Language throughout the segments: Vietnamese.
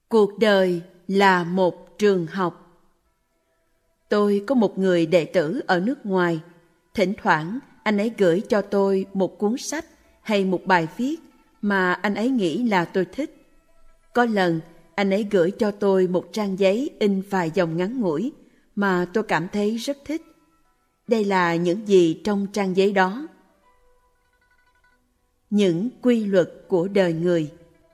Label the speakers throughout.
Speaker 1: Cuộc đời là một trường học. Tôi có một người đệ tử ở nước ngoài. Thỉnh thoảng anh ấy gửi cho tôi một cuốn sách hay một bài viết mà anh ấy nghĩ là tôi thích. Có lần anh ấy gửi cho tôi một trang giấy in vài dòng ngắn ngủi mà tôi cảm thấy rất thích. Đây là những gì trong trang giấy đó. Những quy luật của đời người.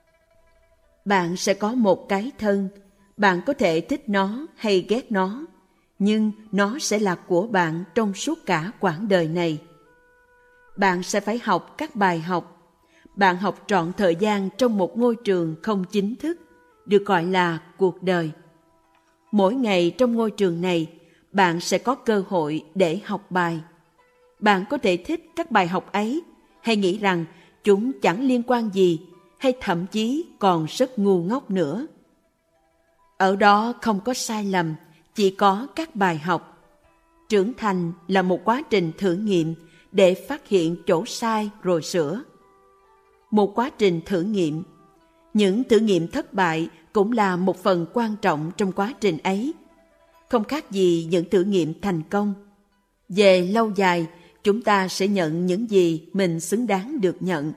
Speaker 1: Bạn sẽ có một cái thân, bạn có thể thích nó hay ghét nó, nhưng nó sẽ là của bạn trong suốt cả quãng đời này. Bạn sẽ phải học các bài học. Bạn học trọn thời gian trong một ngôi trường không chính thức, được gọi là cuộc đời. Mỗi ngày trong ngôi trường này, bạn sẽ có cơ hội để học bài. Bạn có thể thích các bài học ấy, hay nghĩ rằng chúng chẳng liên quan gì, hay thậm chí còn rất ngu ngốc nữa. Ở đó không có sai lầm, chỉ có các bài học. Trưởng thành là một quá trình thử nghiệm để phát hiện chỗ sai rồi sửa. Một quá trình thử nghiệm. Những thử nghiệm thất bại cũng là một phần quan trọng trong quá trình ấy. Không khác gì những thử nghiệm thành công. Về lâu dài, chúng ta sẽ nhận những gì mình xứng đáng được nhận.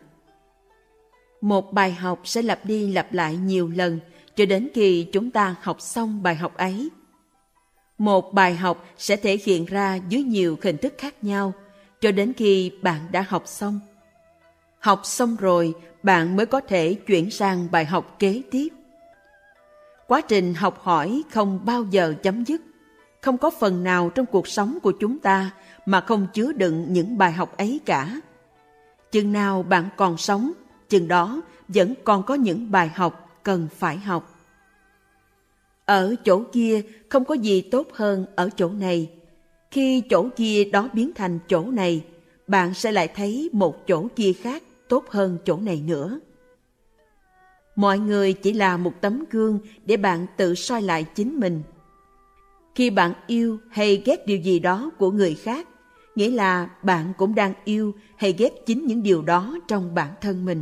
Speaker 1: Một bài học sẽ lặp đi lặp lại nhiều lần cho đến khi chúng ta học xong bài học ấy. Một bài học sẽ thể hiện ra dưới nhiều hình thức khác nhau cho đến khi bạn đã học xong. Học xong rồi, bạn mới có thể chuyển sang bài học kế tiếp. Quá trình học hỏi không bao giờ chấm dứt. Không có phần nào trong cuộc sống của chúng ta mà không chứa đựng những bài học ấy cả. Chừng nào bạn còn sống, chừng đó vẫn còn có những bài học cần phải học. Ở chỗ kia không có gì tốt hơn ở chỗ này. Khi chỗ kia đó biến thành chỗ này, bạn sẽ lại thấy một chỗ kia khác tốt hơn chỗ này nữa. Mọi người chỉ là một tấm gương để bạn tự soi lại chính mình. Khi bạn yêu hay ghét điều gì đó của người khác, nghĩa là bạn cũng đang yêu hay ghét chính những điều đó trong bản thân mình.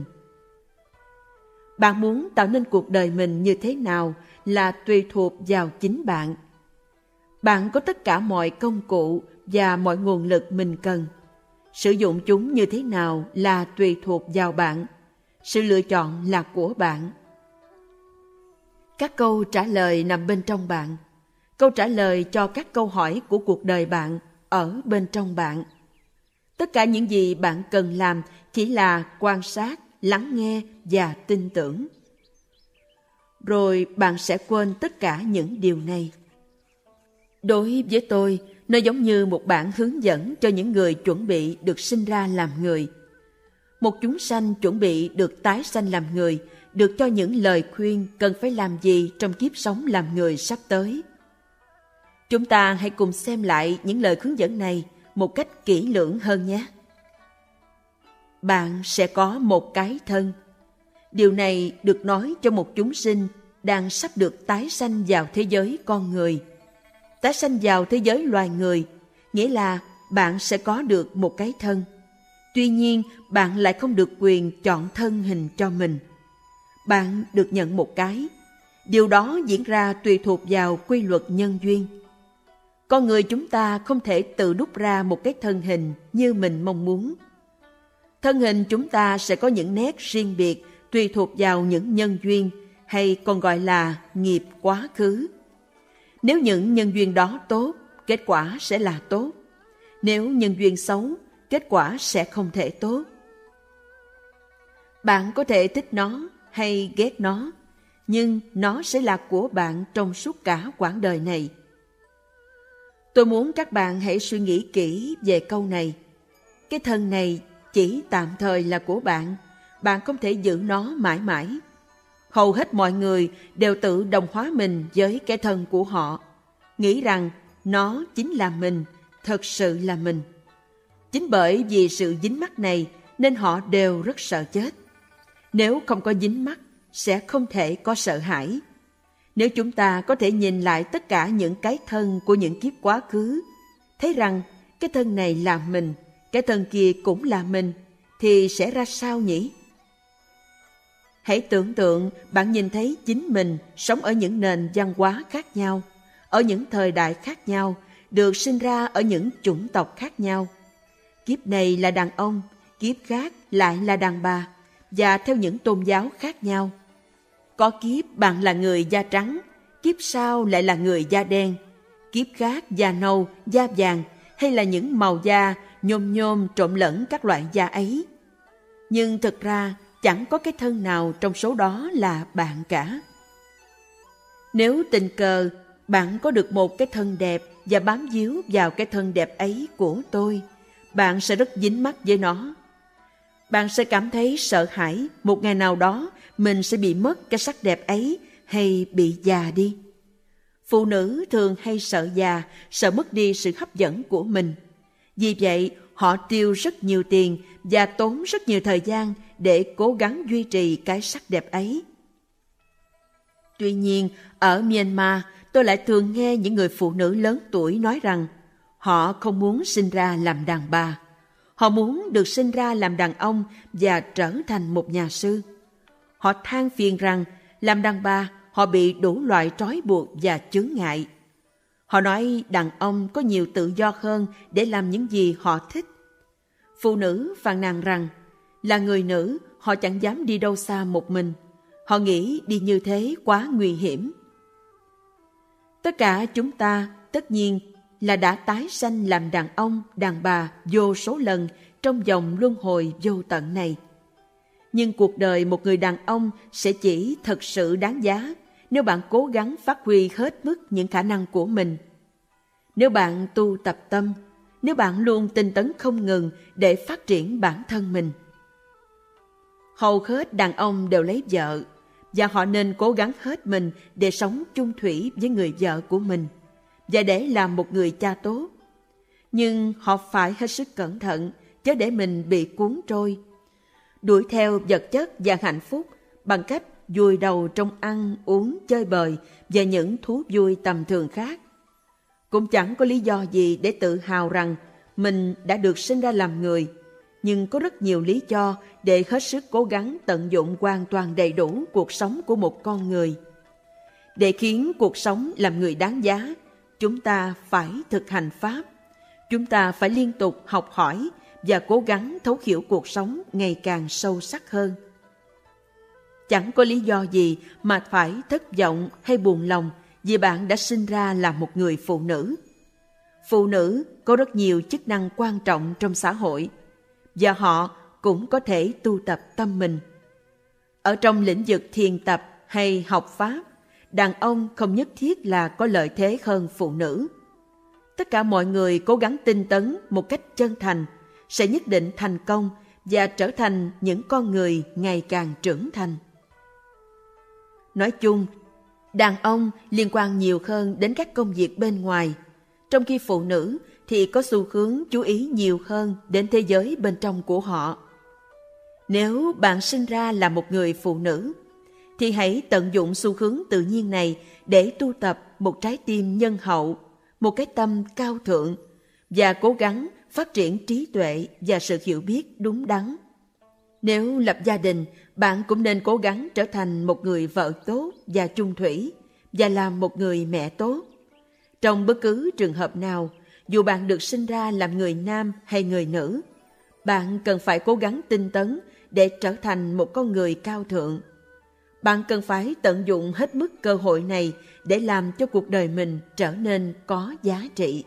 Speaker 1: Bạn muốn tạo nên cuộc đời mình như thế nào là tùy thuộc vào chính bạn. Bạn có tất cả mọi công cụ và mọi nguồn lực mình cần. Sử dụng chúng như thế nào là tùy thuộc vào bạn. Sự lựa chọn là của bạn. Các câu trả lời nằm bên trong bạn. Câu trả lời cho các câu hỏi của cuộc đời bạn ở bên trong bạn. Tất cả những gì bạn cần làm chỉ là quan sát, lắng nghe và tin tưởng. Rồi bạn sẽ quên tất cả những điều này. Đối với tôi, nó giống như một bản hướng dẫn cho những người chuẩn bị được sinh ra làm người. Một chúng sanh chuẩn bị được tái sanh làm người, được cho những lời khuyên cần phải làm gì trong kiếp sống làm người sắp tới. Chúng ta hãy cùng xem lại những lời hướng dẫn này một cách kỹ lưỡng hơn nhé. Bạn sẽ có một cái thân. Điều này được nói cho một chúng sinh đang sắp được tái sanh vào thế giới con người. Tái sanh vào thế giới loài người, nghĩa là bạn sẽ có được một cái thân. Tuy nhiên, bạn lại không được quyền chọn thân hình cho mình. Bạn được nhận một cái. Điều đó diễn ra tùy thuộc vào quy luật nhân duyên. Con người chúng ta không thể tự đúc ra một cái thân hình như mình mong muốn. Thân hình chúng ta sẽ có những nét riêng biệt tùy thuộc vào những nhân duyên, hay còn gọi là nghiệp quá khứ. Nếu những nhân duyên đó tốt, kết quả sẽ là tốt. Nếu nhân duyên xấu, kết quả sẽ không thể tốt. Bạn có thể thích nó hay ghét nó, nhưng nó sẽ là của bạn trong suốt cả quãng đời này. Tôi muốn các bạn hãy suy nghĩ kỹ về câu này. Cái thân này chỉ tạm thời là của bạn, bạn không thể giữ nó mãi mãi. Hầu hết mọi người đều tự đồng hóa mình với cái thân của họ, nghĩ rằng nó chính là mình, thật sự là mình. Chính bởi vì sự dính mắc này nên họ đều rất sợ chết. Nếu không có dính mắc, sẽ không thể có sợ hãi. Nếu chúng ta có thể nhìn lại tất cả những cái thân của những kiếp quá khứ, thấy rằng cái thân này là mình, cái thân kia cũng là mình, thì sẽ ra sao nhỉ? Hãy tưởng tượng bạn nhìn thấy chính mình sống ở những nền văn hóa khác nhau, ở những thời đại khác nhau, được sinh ra ở những chủng tộc khác nhau. Kiếp này là đàn ông, kiếp khác lại là đàn bà, và theo những tôn giáo khác nhau. Có kiếp bạn là người da trắng, kiếp sau lại là người da đen, kiếp khác da nâu, da vàng, hay là những màu da nhôm nhôm trộn lẫn các loại da ấy. Nhưng thực ra chẳng có cái thân nào trong số đó là bạn cả. Nếu tình cờ bạn có được một cái thân đẹp và bám víu vào cái thân đẹp ấy của tôi, bạn sẽ rất dính mắc với nó. Bạn sẽ cảm thấy sợ hãi một ngày nào đó mình sẽ bị mất cái sắc đẹp ấy hay bị già đi. Phụ nữ thường hay sợ già, sợ mất đi sự hấp dẫn của mình. Vì vậy, họ tiêu rất nhiều tiền và tốn rất nhiều thời gian để cố gắng duy trì cái sắc đẹp ấy. Tuy nhiên, ở Myanmar, tôi lại thường nghe những người phụ nữ lớn tuổi nói rằng họ không muốn sinh ra làm đàn bà. Họ muốn được sinh ra làm đàn ông và trở thành một nhà sư. Họ than phiền rằng làm đàn bà họ bị đủ loại trói buộc và chướng ngại. Họ nói đàn ông có nhiều tự do hơn để làm những gì họ thích. Phụ nữ phàn nàn rằng là người nữ họ chẳng dám đi đâu xa một mình. Họ nghĩ đi như thế quá nguy hiểm. Tất cả chúng ta tất nhiên là đã tái sanh làm đàn ông, đàn bà vô số lần trong vòng luân hồi vô tận này. Nhưng cuộc đời một người đàn ông sẽ chỉ thật sự đáng giá nếu bạn cố gắng phát huy hết mức những khả năng của mình. Nếu bạn tu tập tâm, nếu bạn luôn tinh tấn không ngừng để phát triển bản thân mình. Hầu hết đàn ông đều lấy vợ, và họ nên cố gắng hết mình để sống chung thủy với người vợ của mình và để làm một người cha tốt. Nhưng họ phải hết sức cẩn thận, chớ để mình bị cuốn trôi, đuổi theo vật chất và hạnh phúc bằng cách vùi đầu trong ăn, uống, chơi bời và những thú vui tầm thường khác. Cũng chẳng có lý do gì để tự hào rằng mình đã được sinh ra làm người, nhưng có rất nhiều lý do để hết sức cố gắng tận dụng hoàn toàn đầy đủ cuộc sống của một con người. Để khiến cuộc sống làm người đáng giá, chúng ta phải thực hành Pháp. Chúng ta phải liên tục học hỏi và cố gắng thấu hiểu cuộc sống ngày càng sâu sắc hơn. Chẳng có lý do gì mà phải thất vọng hay buồn lòng vì bạn đã sinh ra là một người phụ nữ. Phụ nữ có rất nhiều chức năng quan trọng trong xã hội, và họ cũng có thể tu tập tâm mình. Ở trong lĩnh vực thiền tập hay học Pháp, đàn ông không nhất thiết là có lợi thế hơn phụ nữ. Tất cả mọi người cố gắng tinh tấn một cách chân thành sẽ nhất định thành công và trở thành những con người ngày càng trưởng thành. Nói chung, đàn ông liên quan nhiều hơn đến các công việc bên ngoài, trong khi phụ nữ thì có xu hướng chú ý nhiều hơn đến thế giới bên trong của họ. Nếu bạn sinh ra là một người phụ nữ, thì hãy tận dụng xu hướng tự nhiên này để tu tập một trái tim nhân hậu, một cái tâm cao thượng, và cố gắng phát triển trí tuệ và sự hiểu biết đúng đắn. Nếu lập gia đình, bạn cũng nên cố gắng trở thành một người vợ tốt và chung thủy, và làm một người mẹ tốt. Trong bất cứ trường hợp nào, dù bạn được sinh ra làm người nam hay người nữ, bạn cần phải cố gắng tinh tấn để trở thành một con người cao thượng. Bạn cần phải tận dụng hết mức cơ hội này để làm cho cuộc đời mình trở nên có giá trị.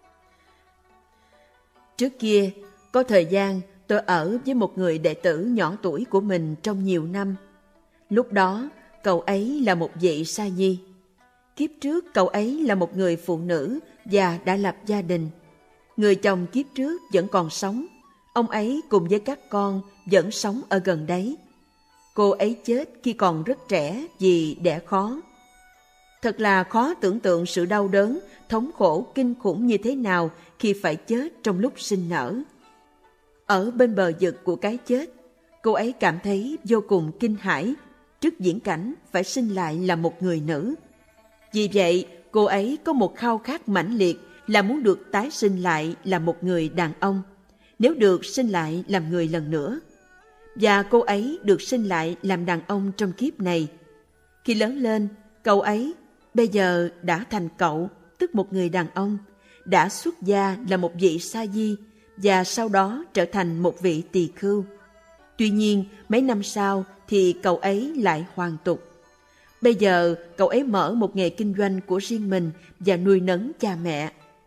Speaker 1: Trước kia, có thời gian tôi ở với một người đệ tử nhỏ tuổi của mình trong nhiều năm. Lúc đó, cậu ấy là một vị sa di. Kiếp trước, cậu ấy là một người phụ nữ và đã lập gia đình. Người chồng kiếp trước vẫn còn sống. Ông ấy cùng với các con vẫn sống ở gần đấy. Cô ấy chết khi còn rất trẻ vì đẻ khó. Thật là khó tưởng tượng sự đau đớn, thống khổ kinh khủng như thế nào khi phải chết trong lúc sinh nở. Ở bên bờ vực của cái chết, cô ấy cảm thấy vô cùng kinh hãi trước viễn cảnh phải sinh lại là một người nữ. Vì vậy, cô ấy có một khao khát mãnh liệt là muốn được tái sinh lại là một người đàn ông, nếu được sinh lại làm người lần nữa. và cô ấy được sinh lại làm đàn ông trong kiếp này. Khi lớn lên, cậu ấy bây giờ đã thành cậu, tức một người đàn ông, đã xuất gia là một vị sa di và sau đó trở thành một vị tỳ khưu. Tuy nhiên, mấy năm sau thì cậu ấy lại hoàn tục. Bây giờ, cậu ấy mở một nghề kinh doanh của riêng mình và nuôi nấng cha mẹ.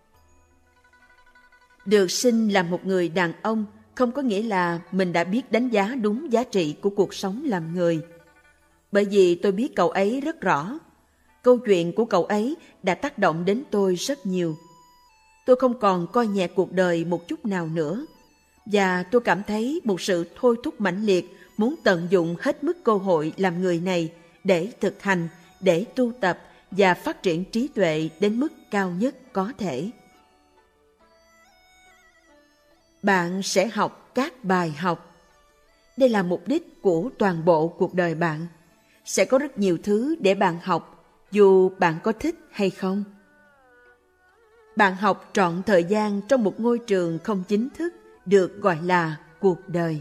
Speaker 1: Được sinh làm một người đàn ông không có nghĩa là mình đã biết đánh giá đúng giá trị của cuộc sống làm người. Bởi vì tôi biết cậu ấy rất rõ. Câu chuyện của cậu ấy đã tác động đến tôi rất nhiều. Tôi không còn coi nhẹ cuộc đời một chút nào nữa. Và tôi cảm thấy một sự thôi thúc mãnh liệt muốn tận dụng hết mức cơ hội làm người này để thực hành, để tu tập và phát triển trí tuệ đến mức cao nhất có thể. Bạn sẽ học các bài học. Đây là mục đích của toàn bộ cuộc đời bạn. Sẽ có rất nhiều thứ để bạn học, dù bạn có thích hay không. Bạn học trọn thời gian trong một ngôi trường không chính thức được gọi là cuộc đời.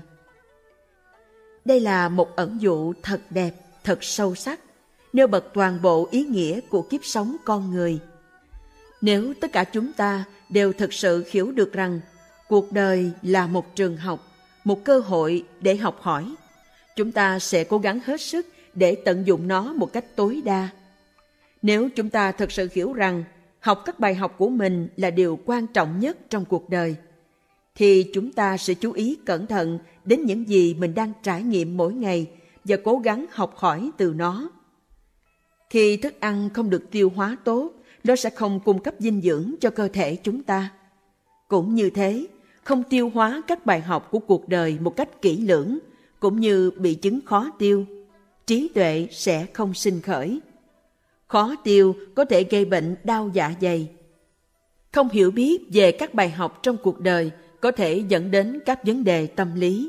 Speaker 1: Đây là một ẩn dụ thật đẹp, thật sâu sắc, nêu bật toàn bộ ý nghĩa của kiếp sống con người. Nếu tất cả chúng ta đều thực sự hiểu được rằng cuộc đời là một trường học, một cơ hội để học hỏi, chúng ta sẽ cố gắng hết sức để tận dụng nó một cách tối đa. Nếu chúng ta thực sự hiểu rằng học các bài học của mình là điều quan trọng nhất trong cuộc đời, thì chúng ta sẽ chú ý cẩn thận đến những gì mình đang trải nghiệm mỗi ngày và cố gắng học hỏi từ nó. Khi thức ăn không được tiêu hóa tốt, nó sẽ không cung cấp dinh dưỡng cho cơ thể chúng ta. Cũng như thế, không tiêu hóa các bài học của cuộc đời một cách kỹ lưỡng, cũng như bị chứng khó tiêu, trí tuệ sẽ không sinh khởi. Khó tiêu có thể gây bệnh đau dạ dày. Không hiểu biết về các bài học trong cuộc đời có thể dẫn đến các vấn đề tâm lý.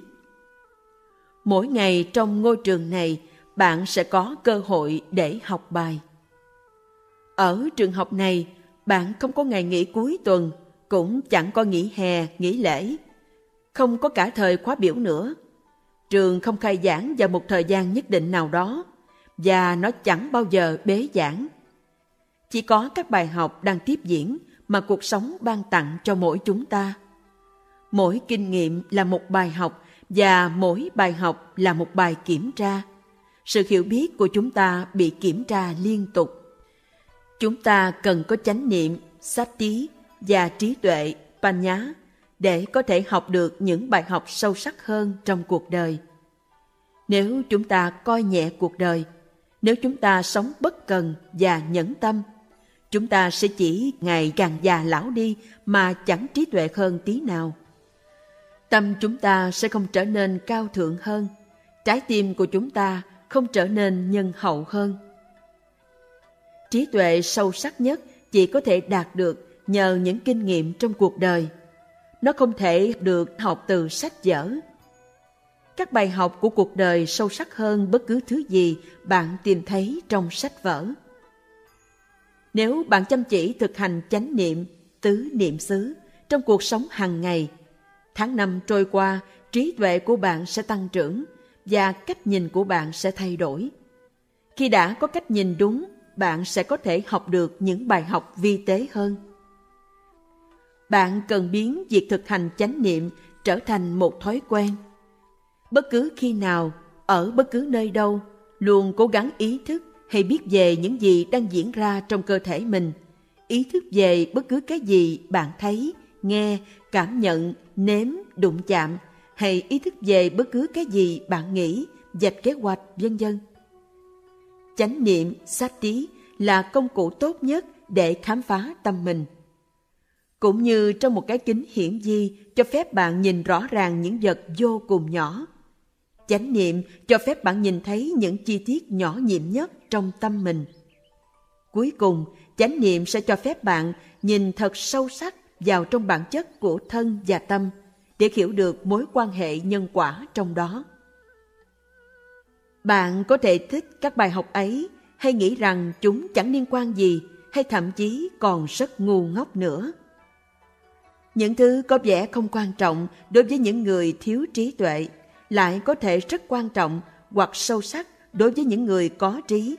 Speaker 1: Mỗi ngày trong ngôi trường này, bạn sẽ có cơ hội để học bài. Ở trường học này, bạn không có ngày nghỉ cuối tuần, cũng chẳng có nghỉ hè, nghỉ lễ. Không có cả thời khóa biểu nữa. Trường không khai giảng vào một thời gian nhất định nào đó, và nó chẳng bao giờ bế giảng. Chỉ có các bài học đang tiếp diễn mà cuộc sống ban tặng cho mỗi chúng ta. Mỗi kinh nghiệm là một bài học, và mỗi bài học là một bài kiểm tra. Sự hiểu biết của chúng ta bị kiểm tra liên tục. Chúng ta cần có chánh niệm, sati và trí tuệ, panya, để có thể học được những bài học sâu sắc hơn trong cuộc đời. Nếu chúng ta coi nhẹ cuộc đời, nếu chúng ta sống bất cần và nhẫn tâm, chúng ta sẽ chỉ ngày càng già lão đi mà chẳng trí tuệ hơn tí nào. Tâm chúng ta sẽ không trở nên cao thượng hơn, trái tim của chúng ta không trở nên nhân hậu hơn. Trí tuệ sâu sắc nhất chỉ có thể đạt được nhờ những kinh nghiệm trong cuộc đời. Nó không thể được học từ sách vở. Các bài học của cuộc đời sâu sắc hơn bất cứ thứ gì bạn tìm thấy trong sách vở. Nếu bạn chăm chỉ thực hành chánh niệm, tứ niệm xứ trong cuộc sống hàng ngày, tháng năm trôi qua, trí tuệ của bạn sẽ tăng trưởng và cách nhìn của bạn sẽ thay đổi. Khi đã có cách nhìn đúng, bạn sẽ có thể học được những bài học vi tế hơn. Bạn cần biến việc thực hành chánh niệm trở thành một thói quen. Bất cứ khi nào, ở bất cứ nơi đâu, luôn cố gắng ý thức hay biết về những gì đang diễn ra trong cơ thể mình. Ý thức về bất cứ cái gì bạn thấy, nghe, cảm nhận, nếm, đụng chạm, hay ý thức về bất cứ cái gì bạn nghĩ, vạch kế hoạch, vân vân. Chánh niệm, sati là công cụ tốt nhất để khám phá tâm mình. Cũng như trong một cái kính hiển vi cho phép bạn nhìn rõ ràng những vật vô cùng nhỏ. Chánh niệm cho phép bạn nhìn thấy những chi tiết nhỏ nhiệm nhất trong tâm mình. Cuối cùng, chánh niệm sẽ cho phép bạn nhìn thật sâu sắc vào trong bản chất của thân và tâm để hiểu được mối quan hệ nhân quả trong đó. Bạn có thể thích các bài học ấy hay nghĩ rằng chúng chẳng liên quan gì, hay thậm chí còn rất ngu ngốc nữa. Những thứ có vẻ không quan trọng đối với những người thiếu trí tuệ lại có thể rất quan trọng hoặc sâu sắc đối với những người có trí.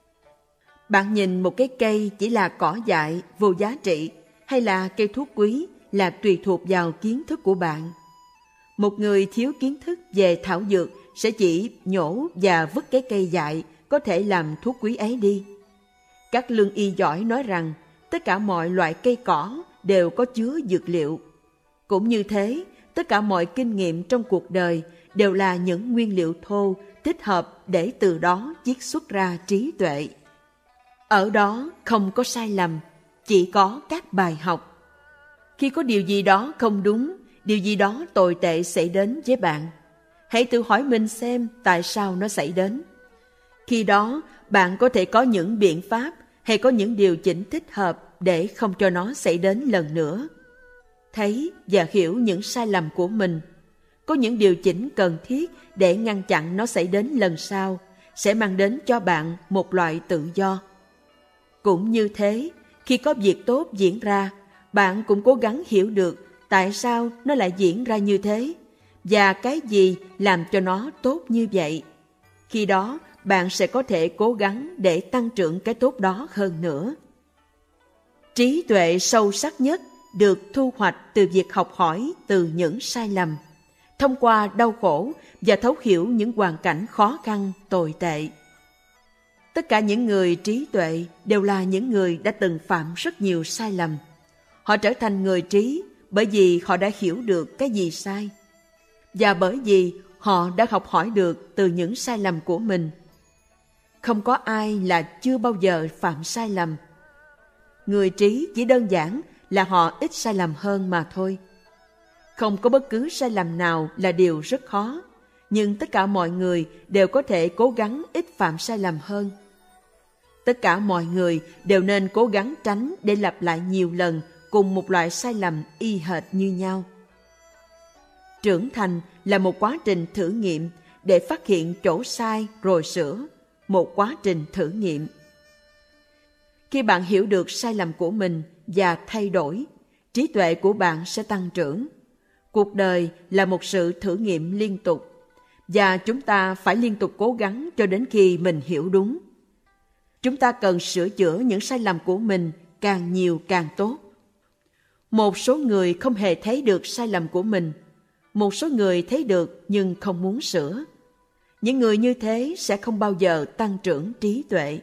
Speaker 1: Bạn nhìn một cái cây chỉ là cỏ dại, vô giá trị, hay là cây thuốc quý là tùy thuộc vào kiến thức của bạn. Một người thiếu kiến thức về thảo dược sẽ chỉ nhổ và vứt cái cây dại có thể làm thuốc quý ấy đi. Các lương y giỏi nói rằng tất cả mọi loại cây cỏ đều có chứa dược liệu. Cũng như thế, tất cả mọi kinh nghiệm trong cuộc đời đều là những nguyên liệu thô thích hợp để từ đó chiết xuất ra trí tuệ. Ở đó không có sai lầm, chỉ có các bài học. Khi có điều gì đó không đúng, điều gì đó tồi tệ xảy đến với bạn, hãy tự hỏi mình xem tại sao nó xảy đến. Khi đó, bạn có thể có những biện pháp hay có những điều chỉnh thích hợp để không cho nó xảy đến lần nữa. Thấy và hiểu những sai lầm của mình, có những điều chỉnh cần thiết để ngăn chặn nó xảy đến lần sau, sẽ mang đến cho bạn một loại tự do. Cũng như thế, khi có việc tốt diễn ra, bạn cũng cố gắng hiểu được tại sao nó lại diễn ra như thế và cái gì làm cho nó tốt như vậy. Khi đó, bạn sẽ có thể cố gắng để tăng trưởng cái tốt đó hơn nữa. Trí tuệ sâu sắc nhất được thu hoạch từ việc học hỏi từ những sai lầm, thông qua đau khổ và thấu hiểu những hoàn cảnh khó khăn, tồi tệ. Tất cả những người trí tuệ đều là những người đã từng phạm rất nhiều sai lầm. Họ trở thành người trí bởi vì họ đã hiểu được cái gì sai, và bởi vì họ đã học hỏi được từ những sai lầm của mình. Không có ai là chưa bao giờ phạm sai lầm. Người trí chỉ đơn giản là họ ít sai lầm hơn mà thôi. Không có bất cứ sai lầm nào là điều rất khó, nhưng tất cả mọi người đều có thể cố gắng ít phạm sai lầm hơn. Tất cả mọi người đều nên cố gắng tránh để lặp lại nhiều lần cùng một loại sai lầm y hệt như nhau. Trưởng thành là một quá trình thử nghiệm để phát hiện chỗ sai rồi sửa, một quá trình thử nghiệm. Khi bạn hiểu được sai lầm của mình và thay đổi, trí tuệ của bạn sẽ tăng trưởng. Cuộc đời là một sự thử nghiệm liên tục, và chúng ta phải liên tục cố gắng cho đến khi mình hiểu đúng. Chúng ta cần sửa chữa những sai lầm của mình càng nhiều càng tốt. Một số người không hề thấy được sai lầm của mình, một số người thấy được nhưng không muốn sửa. Những người như thế sẽ không bao giờ tăng trưởng trí tuệ.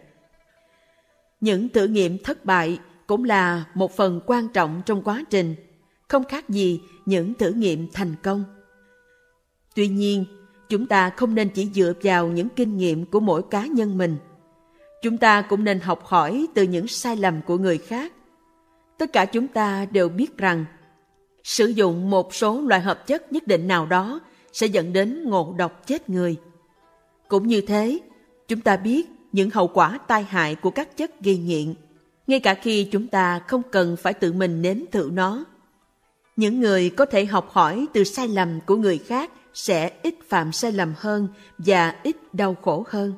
Speaker 1: Những thử nghiệm thất bại cũng là một phần quan trọng trong quá trình, không khác gì những thử nghiệm thành công. Tuy nhiên, chúng ta không nên chỉ dựa vào những kinh nghiệm của mỗi cá nhân mình. Chúng ta cũng nên học hỏi từ những sai lầm của người khác. Tất cả chúng ta đều biết rằng sử dụng một số loại hợp chất nhất định nào đó sẽ dẫn đến ngộ độc chết người. Cũng như thế, chúng ta biết những hậu quả tai hại của các chất gây nghiện, ngay cả khi chúng ta không cần phải tự mình nếm thử nó. Những người có thể học hỏi từ sai lầm của người khác sẽ ít phạm sai lầm hơn và ít đau khổ hơn.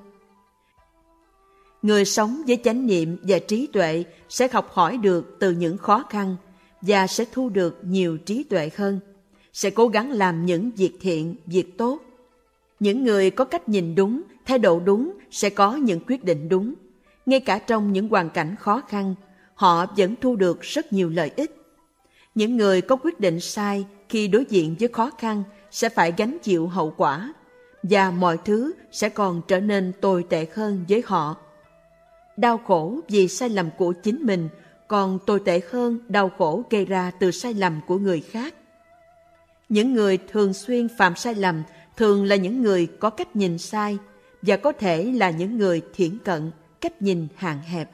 Speaker 1: Người sống với chánh niệm và trí tuệ sẽ học hỏi được từ những khó khăn và sẽ thu được nhiều trí tuệ hơn, sẽ cố gắng làm những việc thiện, việc tốt. Những người có cách nhìn đúng, thái độ đúng sẽ có những quyết định đúng. Ngay cả trong những hoàn cảnh khó khăn, họ vẫn thu được rất nhiều lợi ích. Những người có quyết định sai khi đối diện với khó khăn sẽ phải gánh chịu hậu quả, và mọi thứ sẽ còn trở nên tồi tệ hơn với họ. Đau khổ vì sai lầm của chính mình còn tồi tệ hơn đau khổ gây ra từ sai lầm của người khác. Những người thường xuyên phạm sai lầm thường là những người có cách nhìn sai và có thể là những người thiển cận, cách nhìn hạn hẹp.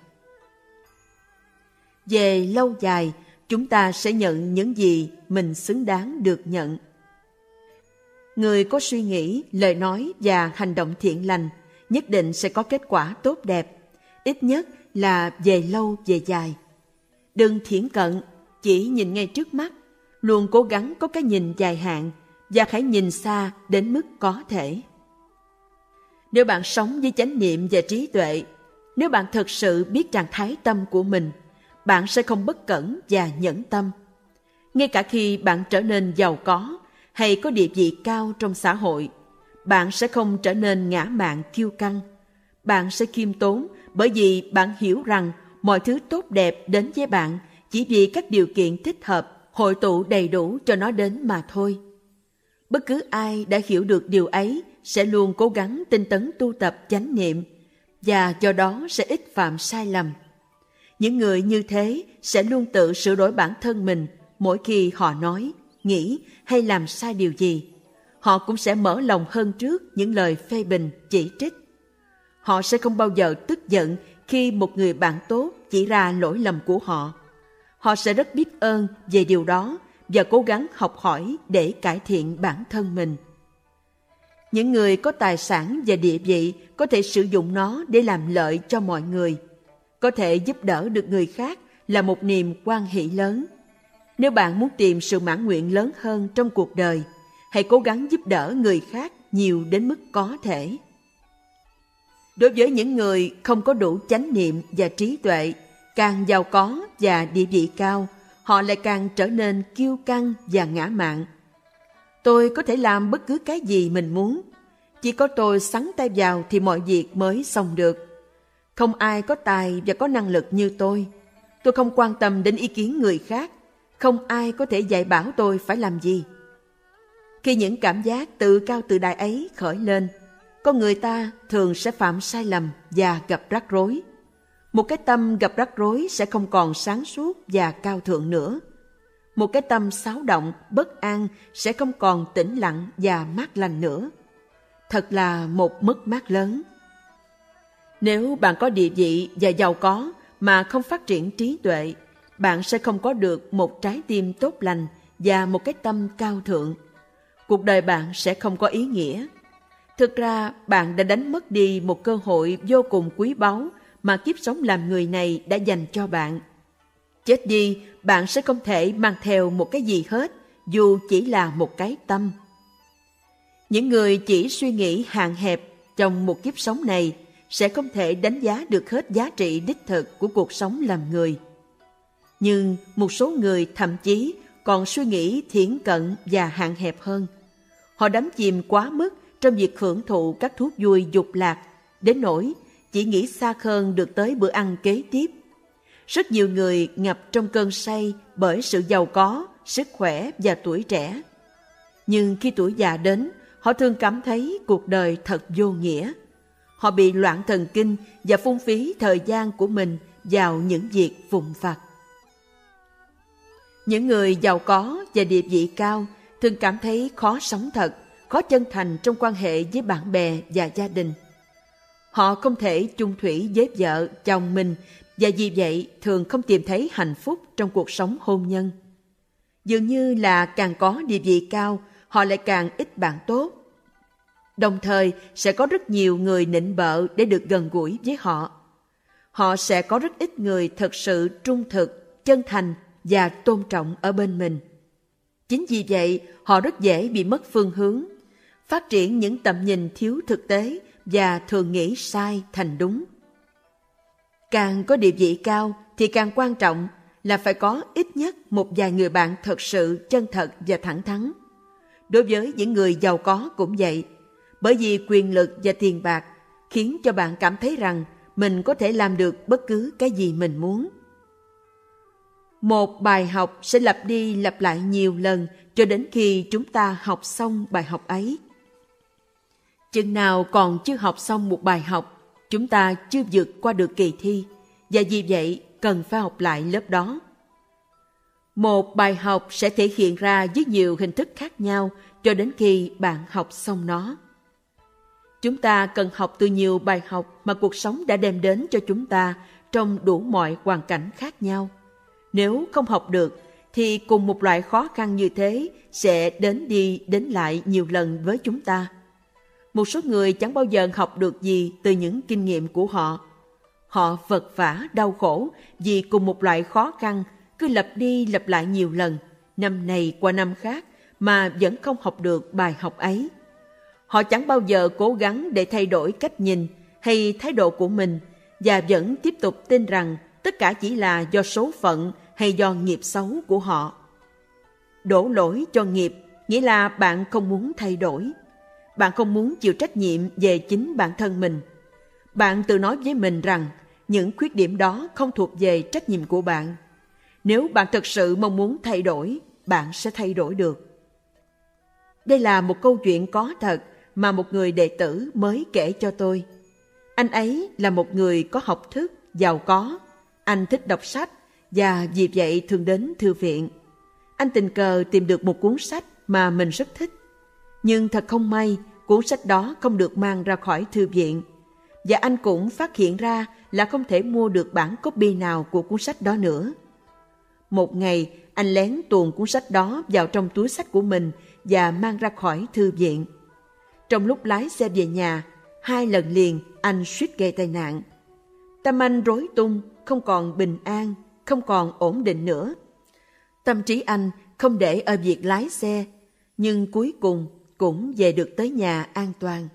Speaker 1: Về lâu dài, chúng ta sẽ nhận những gì mình xứng đáng được nhận. Người có suy nghĩ, lời nói và hành động thiện lành nhất định sẽ có kết quả tốt đẹp, ít nhất là về lâu về dài. Đừng thiển cận, chỉ nhìn ngay trước mắt, luôn cố gắng có cái nhìn dài hạn và hãy nhìn xa đến mức có thể. Nếu bạn sống với chánh niệm và trí tuệ, nếu bạn thực sự biết trạng thái tâm của mình, bạn sẽ không bất cẩn và nhẫn tâm. Ngay cả khi bạn trở nên giàu có hay có địa vị cao trong xã hội, bạn sẽ không trở nên ngã mạn kiêu căng. Bạn sẽ khiêm tốn bởi vì bạn hiểu rằng mọi thứ tốt đẹp đến với bạn chỉ vì các điều kiện thích hợp hội tụ đầy đủ cho nó đến mà thôi. Bất cứ ai đã hiểu được điều ấy sẽ luôn cố gắng tinh tấn tu tập chánh niệm và do đó sẽ ít phạm sai lầm. Những người như thế sẽ luôn tự sửa đổi bản thân mình mỗi khi họ nói, nghĩ hay làm sai điều gì. Họ cũng sẽ mở lòng hơn trước những lời phê bình, chỉ trích. Họ sẽ không bao giờ tức giận khi một người bạn tốt chỉ ra lỗi lầm của họ. Họ sẽ rất biết ơn về điều đó và cố gắng học hỏi để cải thiện bản thân mình. Những người có tài sản và địa vị có thể sử dụng nó để làm lợi cho mọi người. Có thể giúp đỡ được người khác là một niềm hoan hỷ lớn. Nếu bạn muốn tìm sự mãn nguyện lớn hơn trong cuộc đời, hãy cố gắng giúp đỡ người khác nhiều đến mức có thể. Đối với những người không có đủ chánh niệm và trí tuệ, càng giàu có và địa vị cao, họ lại càng trở nên kiêu căng và ngã mạn. Tôi có thể làm bất cứ cái gì mình muốn. Chỉ có tôi xắn tay vào thì mọi việc mới xong được. Không ai có tài và có năng lực như tôi. Tôi không quan tâm đến ý kiến người khác. Không ai có thể dạy bảo tôi phải làm gì. Khi những cảm giác tự cao tự đại ấy khởi lên, con người ta thường sẽ phạm sai lầm và gặp rắc rối. Một cái tâm gặp rắc rối sẽ không còn sáng suốt và cao thượng nữa. Một cái tâm xáo động, bất an sẽ không còn tĩnh lặng và mát lành nữa. Thật là một mất mát lớn. Nếu bạn có địa vị và giàu có mà không phát triển trí tuệ, bạn sẽ không có được một trái tim tốt lành và một cái tâm cao thượng. Cuộc đời bạn sẽ không có ý nghĩa. Thực ra, bạn đã đánh mất đi một cơ hội vô cùng quý báu mà kiếp sống làm người này đã dành cho bạn. Chết đi, bạn sẽ không thể mang theo một cái gì hết, dù chỉ là một cái tâm. Những người chỉ suy nghĩ hạn hẹp trong một kiếp sống này sẽ không thể đánh giá được hết giá trị đích thực của cuộc sống làm người. Nhưng một số người thậm chí còn suy nghĩ thiển cận và hạn hẹp hơn. Họ đắm chìm quá mức trong việc hưởng thụ các thú vui dục lạc, đến nỗi chỉ nghĩ xa hơn được tới bữa ăn kế tiếp. Rất nhiều người ngập trong cơn say bởi sự giàu có, sức khỏe và tuổi trẻ. Nhưng khi tuổi già đến, họ thường cảm thấy cuộc đời thật vô nghĩa. Họ bị loạn thần kinh và phung phí thời gian của mình vào những việc vụn vặt. Những người giàu có và địa vị cao thường cảm thấy khó sống thật, khó chân thành trong quan hệ với bạn bè và gia đình. Họ không thể chung thủy với vợ, chồng mình và vì vậy thường không tìm thấy hạnh phúc trong cuộc sống hôn nhân. Dường như là càng có địa vị cao, họ lại càng ít bạn tốt. Đồng thời sẽ có rất nhiều người nịnh bợ để được gần gũi với họ. Họ sẽ có rất ít người thật sự trung thực, chân thành và tôn trọng ở bên mình. Chính vì vậy, họ rất dễ bị mất phương hướng, phát triển những tầm nhìn thiếu thực tế và thường nghĩ sai thành đúng. Càng có địa vị cao thì càng quan trọng là phải có ít nhất một vài người bạn thật sự chân thật và thẳng thắn. Đối với những người giàu có cũng vậy, bởi vì quyền lực và tiền bạc khiến cho bạn cảm thấy rằng mình có thể làm được bất cứ cái gì mình muốn. Một bài học sẽ lặp đi lặp lại nhiều lần cho đến khi chúng ta học xong bài học ấy. Chừng nào còn chưa học xong một bài học, chúng ta chưa vượt qua được kỳ thi, và vì vậy cần phải học lại lớp đó. Một bài học sẽ thể hiện ra với nhiều hình thức khác nhau cho đến khi bạn học xong nó. Chúng ta cần học từ nhiều bài học mà cuộc sống đã đem đến cho chúng ta trong đủ mọi hoàn cảnh khác nhau. Nếu không học được, thì cùng một loại khó khăn như thế sẽ đến đi đến lại nhiều lần với chúng ta. Một số người chẳng bao giờ học được gì từ những kinh nghiệm của họ. Họ vật vã đau khổ vì cùng một loại khó khăn cứ lặp đi lặp lại nhiều lần, năm này qua năm khác mà vẫn không học được bài học ấy. Họ chẳng bao giờ cố gắng để thay đổi cách nhìn hay thái độ của mình và vẫn tiếp tục tin rằng tất cả chỉ là do số phận hay do nghiệp xấu của họ. Đổ lỗi cho nghiệp nghĩa là bạn không muốn thay đổi. Bạn không muốn chịu trách nhiệm về chính bản thân mình. Bạn tự nói với mình rằng những khuyết điểm đó không thuộc về trách nhiệm của bạn. Nếu bạn thực sự mong muốn thay đổi, bạn sẽ thay đổi được. Đây là một câu chuyện có thật mà một người đệ tử mới kể cho tôi. Anh ấy là một người có học thức, giàu có. Anh thích đọc sách và vì vậy thường đến thư viện. Anh tình cờ tìm được một cuốn sách mà mình rất thích. Nhưng thật không may, cuốn sách đó không được mang ra khỏi thư viện. Và anh cũng phát hiện ra là không thể mua được bản copy nào của cuốn sách đó nữa. Một ngày, anh lén tuồn cuốn sách đó vào trong túi xách của mình và mang ra khỏi thư viện. Trong lúc lái xe về nhà, 2 lần liền anh suýt gây tai nạn. Tâm anh rối tung, không còn bình an, không còn ổn định nữa. Tâm trí anh không để ở việc lái xe, nhưng cuối cùng cũng về được tới nhà an toàn.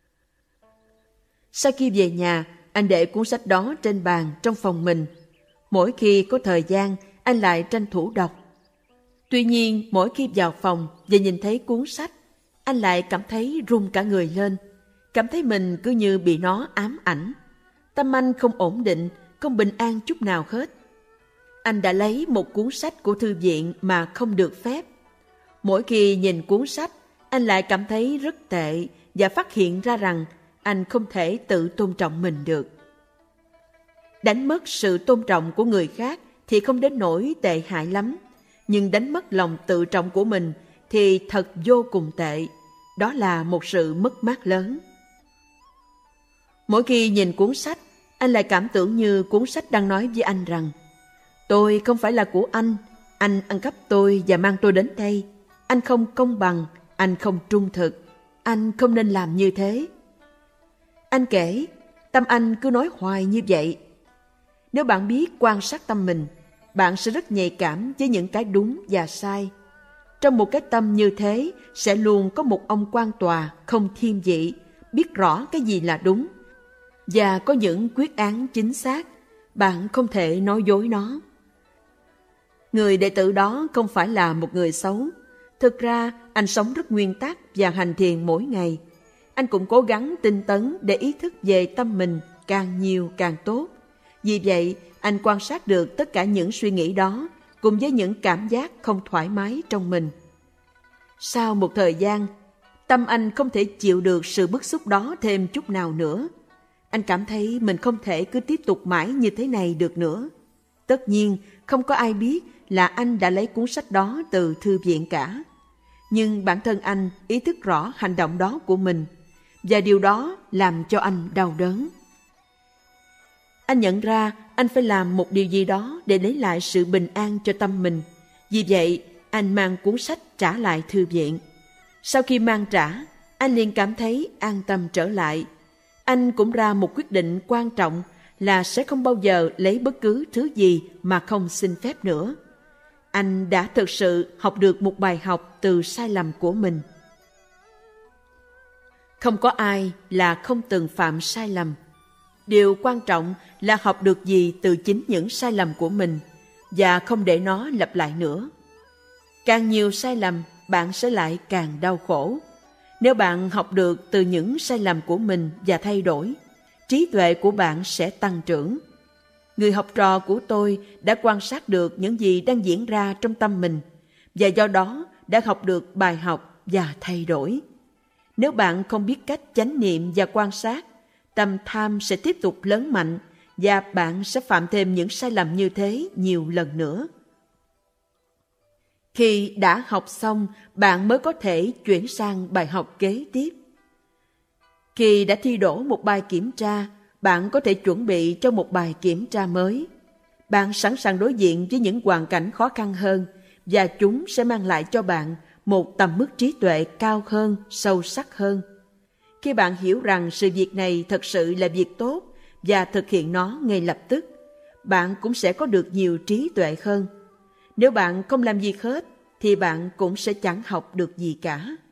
Speaker 1: Sau khi về nhà, anh để cuốn sách đó trên bàn trong phòng mình. Mỗi khi có thời gian, anh lại tranh thủ đọc. Tuy nhiên, mỗi khi vào phòng và nhìn thấy cuốn sách, anh lại cảm thấy run cả người lên, cảm thấy mình cứ như bị nó ám ảnh. Tâm anh không ổn định, không bình an chút nào hết. Anh đã lấy một cuốn sách của thư viện mà không được phép. Mỗi khi nhìn cuốn sách, anh lại cảm thấy rất tệ và phát hiện ra rằng anh không thể tự tôn trọng mình được. Đánh mất sự tôn trọng của người khác thì không đến nỗi tệ hại lắm, nhưng đánh mất lòng tự trọng của mình thì thật vô cùng tệ. Đó là một sự mất mát lớn. Mỗi khi nhìn cuốn sách, anh lại cảm tưởng như cuốn sách đang nói với anh rằng: tôi không phải là của anh ăn cắp tôi và mang tôi đến đây. Anh không công bằng, anh không trung thực, anh không nên làm như thế. Anh kể, tâm anh cứ nói hoài như vậy. Nếu bạn biết quan sát tâm mình, bạn sẽ rất nhạy cảm với những cái đúng và sai. Trong một cái tâm như thế sẽ luôn có một ông quan tòa không thiên vị, biết rõ cái gì là đúng và có những quyết án chính xác. Bạn không thể nói dối nó. Người đệ tử đó không phải là một người xấu. Thực ra anh sống rất nguyên tắc và hành thiền mỗi ngày. Anh cũng cố gắng tinh tấn để ý thức về tâm mình càng nhiều càng tốt. Vì vậy, anh quan sát được tất cả những suy nghĩ đó cùng với những cảm giác không thoải mái trong mình. Sau một thời gian, tâm anh không thể chịu được sự bức xúc đó thêm chút nào nữa. Anh cảm thấy mình không thể cứ tiếp tục mãi như thế này được nữa. Tất nhiên, không có ai biết là anh đã lấy cuốn sách đó từ thư viện cả. Nhưng bản thân anh ý thức rõ hành động đó của mình, và điều đó làm cho anh đau đớn. Anh nhận ra anh phải làm một điều gì đó để lấy lại sự bình an cho tâm mình. Vì vậy, anh mang cuốn sách trả lại thư viện. Sau khi mang trả, anh liền cảm thấy an tâm trở lại. Anh cũng ra một quyết định quan trọng là sẽ không bao giờ lấy bất cứ thứ gì mà không xin phép nữa. Anh đã thực sự học được một bài học từ sai lầm của mình. Không có ai là không từng phạm sai lầm. Điều quan trọng là học được gì từ chính những sai lầm của mình và không để nó lặp lại nữa. Càng nhiều sai lầm, bạn sẽ lại càng đau khổ. Nếu bạn học được từ những sai lầm của mình và thay đổi, trí tuệ của bạn sẽ tăng trưởng. Người học trò của tôi đã quan sát được những gì đang diễn ra trong tâm mình và do đó đã học được bài học và thay đổi. Nếu bạn không biết cách chánh niệm và quan sát, tâm tham sẽ tiếp tục lớn mạnh và bạn sẽ phạm thêm những sai lầm như thế nhiều lần nữa. Khi đã học xong, bạn mới có thể chuyển sang bài học kế tiếp. Khi đã thi đỗ một bài kiểm tra, bạn có thể chuẩn bị cho một bài kiểm tra mới. Bạn sẵn sàng đối diện với những hoàn cảnh khó khăn hơn và chúng sẽ mang lại cho bạn một tầm mức trí tuệ cao hơn, sâu sắc hơn. Khi bạn hiểu rằng sự việc này thật sự là việc tốt và thực hiện nó ngay lập tức, bạn cũng sẽ có được nhiều trí tuệ hơn. Nếu bạn không làm gì hết, thì bạn cũng sẽ chẳng học được gì cả.